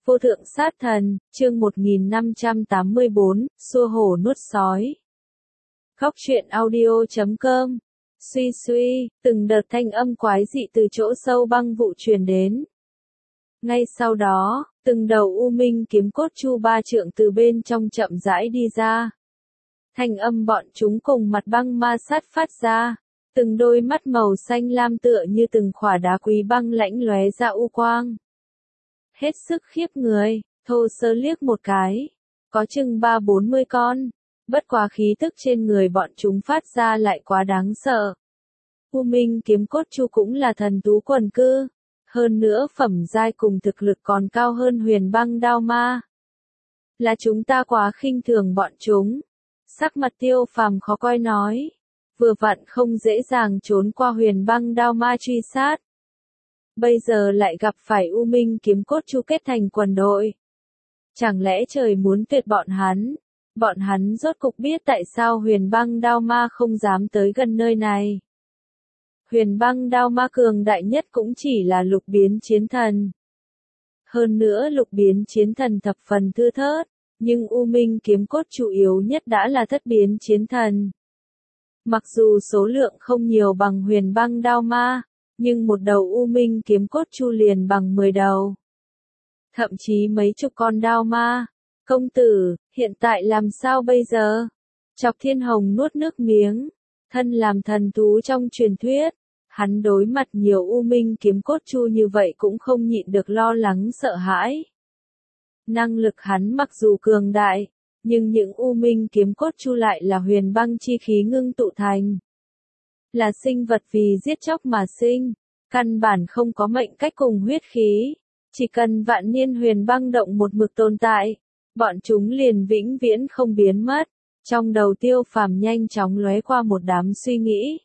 Vô thượng sát thần, chương 1584, xua hổ nuốt sói. Khóc truyện audio.com. Suy suy, từng đợt thanh âm quái dị từ chỗ sâu băng vụ truyền đến. Ngay sau đó, từng đầu u minh kiếm cốt chu ba trượng từ bên trong chậm rãi đi ra. Thanh âm bọn chúng cùng mặt băng ma sát phát ra. Từng đôi mắt màu xanh lam tựa như từng khỏa đá quý băng lãnh lóe ra u quang. Hết sức khiếp người, thô sơ liếc một cái. Có chừng 30-40 con. Bất quá khí tức trên người bọn chúng phát ra lại quá đáng sợ. U minh kiếm cốt chu cũng là thần tú quần cư. Hơn nữa phẩm giai cùng thực lực còn cao hơn huyền băng đao ma. Là chúng ta quá khinh thường bọn chúng. Sắc mặt Tiêu Phàm khó coi nói. Vừa vặn không dễ dàng trốn qua huyền băng đao ma truy sát. Bây giờ lại gặp phải U Minh kiếm cốt chu kết thành quần đội. Chẳng lẽ trời muốn tuyệt bọn hắn? Bọn hắn rốt cục biết tại sao huyền băng đao ma không dám tới gần nơi này. Huyền băng đao ma cường đại nhất cũng chỉ là lục biến chiến thần. Hơn nữa lục biến chiến thần thập phần thưa thớt, nhưng U Minh kiếm cốt chủ yếu nhất đã là thất biến chiến thần. Mặc dù số lượng không nhiều bằng huyền băng đao ma, nhưng một đầu U Minh kiếm cốt chu liền bằng 10 đầu. Thậm chí mấy chục con đao ma. Công tử, hiện tại làm sao bây giờ? Chọc Thiên Hồng nuốt nước miếng. Thân làm thần thú trong truyền thuyết. Hắn đối mặt nhiều U Minh kiếm cốt chu như vậy cũng không nhịn được lo lắng sợ hãi. Năng lực hắn mặc dù cường đại, nhưng những U Minh kiếm cốt chu lại là huyền băng chi khí ngưng tụ thành. Là sinh vật vì giết chóc mà sinh, căn bản không có mệnh cách cùng huyết khí. Chỉ cần vạn niên huyền băng động một mực tồn tại, bọn chúng liền vĩnh viễn không biến mất. Trong đầu Tiêu Phàm nhanh chóng lóe qua một đám suy nghĩ.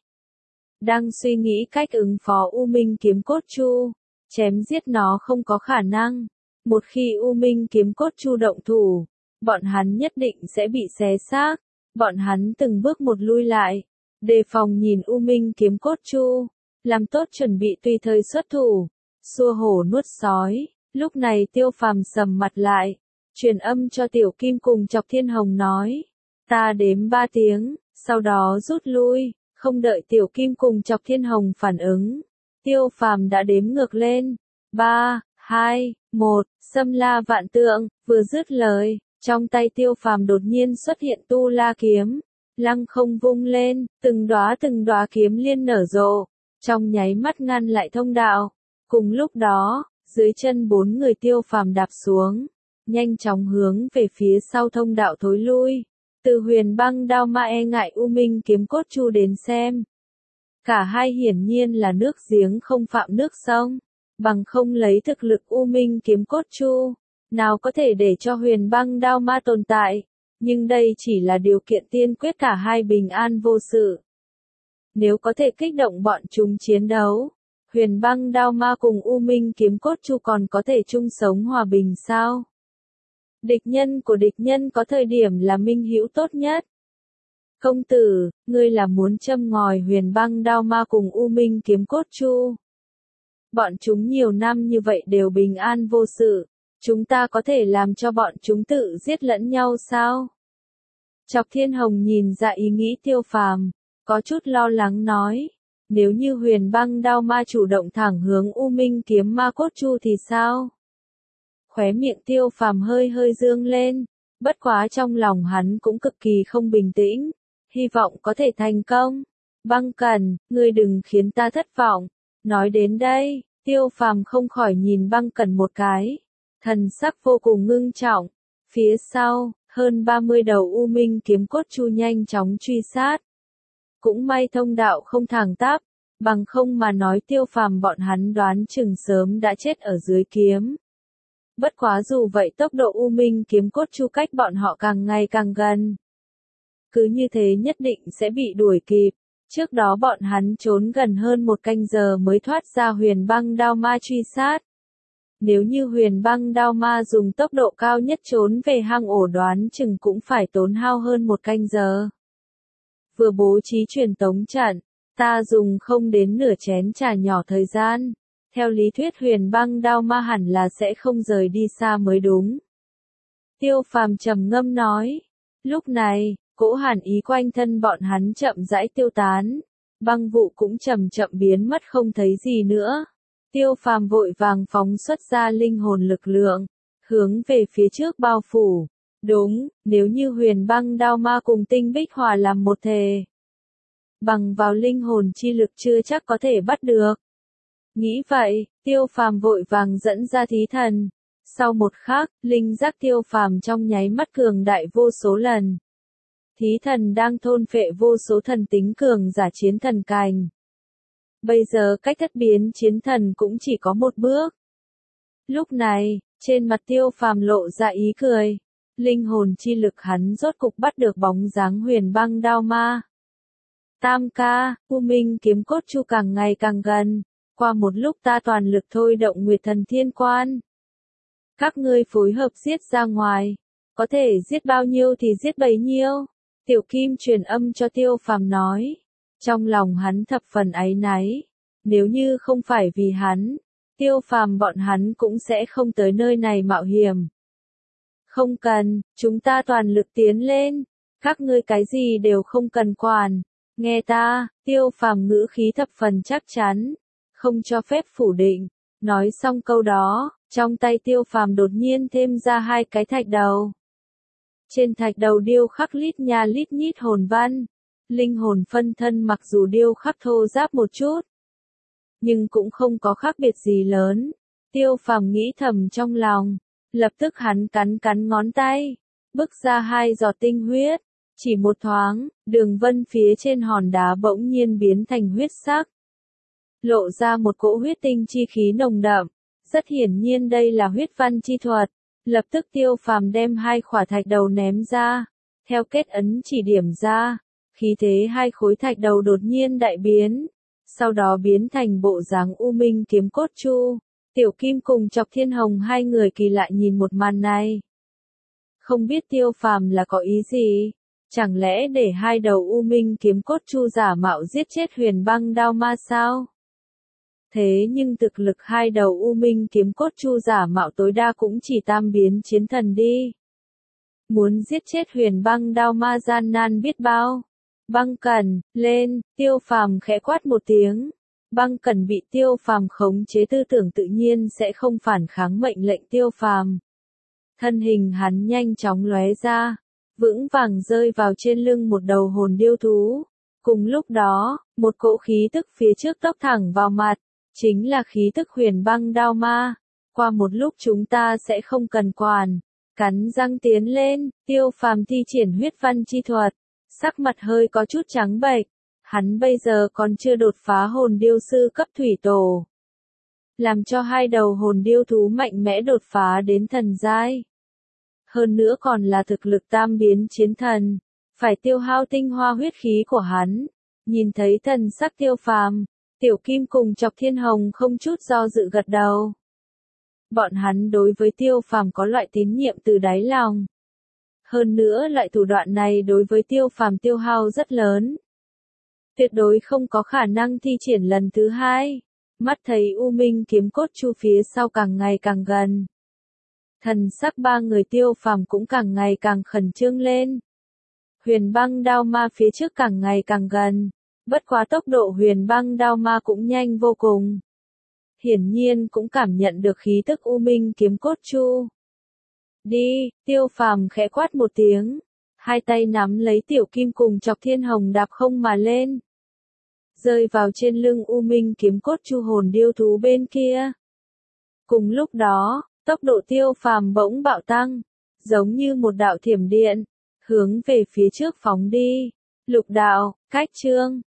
Đang suy nghĩ cách ứng phó U Minh kiếm cốt chu, chém giết nó không có khả năng. Một khi U Minh kiếm cốt chu động thủ, bọn hắn nhất định sẽ bị xé xác. Bọn hắn từng bước một lui lại, đề phòng nhìn U Minh kiếm cốt chu, làm tốt chuẩn bị tùy thời xuất thủ, xua hổ nuốt sói. Lúc này Tiêu Phàm sầm mặt lại, truyền âm cho Tiểu Kim cùng Chọc Thiên Hồng nói, ta đếm 3 tiếng, sau đó rút lui. Không đợi Tiểu Kim cùng Chọc Thiên Hồng phản ứng, Tiêu Phàm đã đếm ngược lên. 3, 2, 1, xâm la vạn tượng. Vừa dứt lời, trong tay Tiêu Phàm đột nhiên xuất hiện tu la kiếm, lăng không vung lên, từng đóa kiếm liên nở rộ, trong nháy mắt ngăn lại thông đạo. Cùng lúc đó, dưới chân 4 người Tiêu Phàm đạp xuống, nhanh chóng hướng về phía sau thông đạo thối lui. Từ huyền băng đao ma e ngại U Minh kiếm cốt chu đến xem. Cả hai hiển nhiên là nước giếng không phạm nước sông, bằng không lấy thực lực U Minh kiếm cốt chu, nào có thể để cho huyền băng đao ma tồn tại. Nhưng đây chỉ là điều kiện tiên quyết cả hai bình an vô sự. Nếu có thể kích động bọn chúng chiến đấu, huyền băng đao ma cùng U Minh kiếm cốt chu còn có thể chung sống hòa bình sao? Địch nhân của địch nhân có thời điểm là minh hữu tốt nhất. Công tử, ngươi là muốn châm ngòi huyền băng đao ma cùng U Minh kiếm cốt chu. Bọn chúng nhiều năm như vậy đều bình an vô sự, chúng ta có thể làm cho bọn chúng tự giết lẫn nhau sao? Chọc Thiên Hồng nhìn ra ý nghĩ Tiêu Phàm, có chút lo lắng nói, nếu như huyền băng đao ma chủ động thẳng hướng U Minh kiếm ma cốt chu thì sao? Khóe miệng Tiêu Phàm hơi dương lên, bất quá trong lòng hắn cũng cực kỳ không bình tĩnh, hy vọng có thể thành công. Băng Cẩn, ngươi đừng khiến ta thất vọng. Nói đến đây, Tiêu Phàm không khỏi nhìn Băng Cẩn một cái, thần sắc vô cùng ngưng trọng. Phía sau, hơn 30 đầu U Minh kiếm cốt chu nhanh chóng truy sát. Cũng may thông đạo không thẳng tắp, bằng không mà nói Tiêu Phàm bọn hắn đoán chừng sớm đã chết ở dưới kiếm. Bất quá dù vậy tốc độ U Minh kiếm cốt chu cách bọn họ càng ngày càng gần. Cứ như thế nhất định sẽ bị đuổi kịp. Trước đó bọn hắn trốn gần hơn 1 canh giờ mới thoát ra huyền băng đao ma truy sát. Nếu như huyền băng đao ma dùng tốc độ cao nhất trốn về hang ổ đoán chừng cũng phải tốn hao hơn 1 canh giờ. Vừa bố trí truyền tống trận, ta dùng không đến nửa chén trà nhỏ thời gian, Theo lý thuyết huyền băng đao ma hẳn là sẽ không rời đi xa mới đúng. Tiêu Phàm trầm ngâm nói. Lúc này, cỗ hàn ý quanh thân bọn hắn chậm rãi tiêu tán. Băng vụ cũng chậm chậm biến mất không thấy gì nữa. Tiêu Phàm vội vàng phóng xuất ra linh hồn lực lượng, hướng về phía trước bao phủ. Đúng, nếu như huyền băng đao ma cùng tinh bích hòa làm một thể, bằng vào linh hồn chi lực chưa chắc có thể bắt được. Nghĩ vậy, Tiêu Phàm vội vàng dẫn ra thí thần. Sau một khắc, linh giác Tiêu Phàm trong nháy mắt cường đại vô số lần. Thí thần đang thôn phệ vô số thần tính cường giả chiến thần cành. Bây giờ cách thất biến chiến thần cũng chỉ có một bước. Lúc này, trên mặt Tiêu Phàm lộ ra ý cười. Linh hồn chi lực hắn rốt cục bắt được bóng dáng huyền băng đao ma. Tam ca, U Minh kiếm cốt chu càng ngày càng gần. Qua một lúc ta toàn lực thôi động Nguyệt Thần Thiên Quan. Các ngươi phối hợp giết ra ngoài. Có thể giết bao nhiêu thì giết bấy nhiêu. Tiểu Kim truyền âm cho Tiêu Phàm nói. Trong lòng hắn thập phần áy náy. Nếu như không phải vì hắn, Tiêu Phàm bọn hắn cũng sẽ không tới nơi này mạo hiểm. Không cần, chúng ta toàn lực tiến lên. Các ngươi cái gì đều không cần quản. Nghe ta, Tiêu Phàm ngữ khí thập phần chắc chắn. Không cho phép phủ định. Nói xong câu đó, trong tay Tiêu Phàm đột nhiên thêm ra 2 cái thạch đầu. Trên thạch đầu điêu khắc lít nha lít nhít hồn văn. Linh hồn phân thân mặc dù điêu khắc thô ráp một chút, nhưng cũng không có khác biệt gì lớn. Tiêu Phàm nghĩ thầm trong lòng. Lập tức hắn cắn ngón tay, bức ra 2 giọt tinh huyết. Chỉ một thoáng, đường vân phía trên hòn đá bỗng nhiên biến thành huyết sắc. Lộ ra một cỗ huyết tinh chi khí nồng đậm. Rất hiển nhiên đây là huyết văn chi thuật. Lập tức Tiêu Phàm đem 2 khỏa thạch đầu ném ra. Theo kết ấn chỉ điểm ra, khí thế 2 khối thạch đầu đột nhiên đại biến. Sau đó biến thành bộ dáng U Minh kiếm cốt chu. Tiểu Kim cùng Chọc Thiên Hồng 2 người kỳ lạ nhìn một màn này. Không biết Tiêu Phàm là có ý gì? Chẳng lẽ để 2 đầu U Minh kiếm cốt chu giả mạo giết chết huyền băng đao ma sao? Thế nhưng thực lực 2 đầu U Minh kiếm cốt chu giả mạo tối đa cũng chỉ tam biến chiến thần đi. Muốn giết chết huyền băng đao ma gian nan biết bao. Băng Cẩn, lên, Tiêu Phàm khẽ quát một tiếng. Băng Cẩn bị Tiêu Phàm khống chế tư tưởng tự nhiên sẽ không phản kháng mệnh lệnh Tiêu Phàm. Thân hình hắn nhanh chóng lóe ra, vững vàng rơi vào trên lưng một đầu hồn điêu thú. Cùng lúc đó, một cỗ khí tức phía trước tốc thẳng vào mặt, chính là khí tức huyền băng đao ma. Qua một lúc chúng ta sẽ không cần quản. Cắn răng tiến lên, Tiêu Phàm thi triển huyết văn chi thuật. Sắc mặt hơi có chút trắng bệch. Hắn bây giờ còn chưa đột phá hồn điêu sư cấp thủy tổ. Làm cho 2 đầu hồn điêu thú mạnh mẽ đột phá đến thần giai. Hơn nữa còn là thực lực tam biến chiến thần. Phải tiêu hao tinh hoa huyết khí của hắn. Nhìn thấy thần sắc Tiêu Phàm, Tiểu Kim cùng Chọc Thiên Hồng không chút do dự gật đầu. Bọn hắn đối với Tiêu Phàm có loại tín nhiệm từ đáy lòng. Hơn nữa loại thủ đoạn này đối với Tiêu Phàm tiêu hao rất lớn. Tuyệt đối không có khả năng thi triển lần thứ 2. Mắt thấy U Minh kiếm cốt chu phía sau càng ngày càng gần. Thần sắc 3 người Tiêu Phàm cũng càng ngày càng khẩn trương lên. Huyền băng đao ma phía trước càng ngày càng gần. Bất quá tốc độ huyền băng đao ma cũng nhanh vô cùng. Hiển nhiên cũng cảm nhận được khí tức U Minh kiếm cốt chu. Đi, Tiêu Phàm khẽ quát một tiếng. 2 tay nắm lấy Tiểu Kim cùng Chọc Thiên Hồng đạp không mà lên. Rơi vào trên lưng U Minh kiếm cốt chu hồn điêu thú bên kia. Cùng lúc đó, tốc độ Tiêu Phàm bỗng bạo tăng. Giống như một đạo thiểm điện. Hướng về phía trước phóng đi. Lục đạo, cách chương.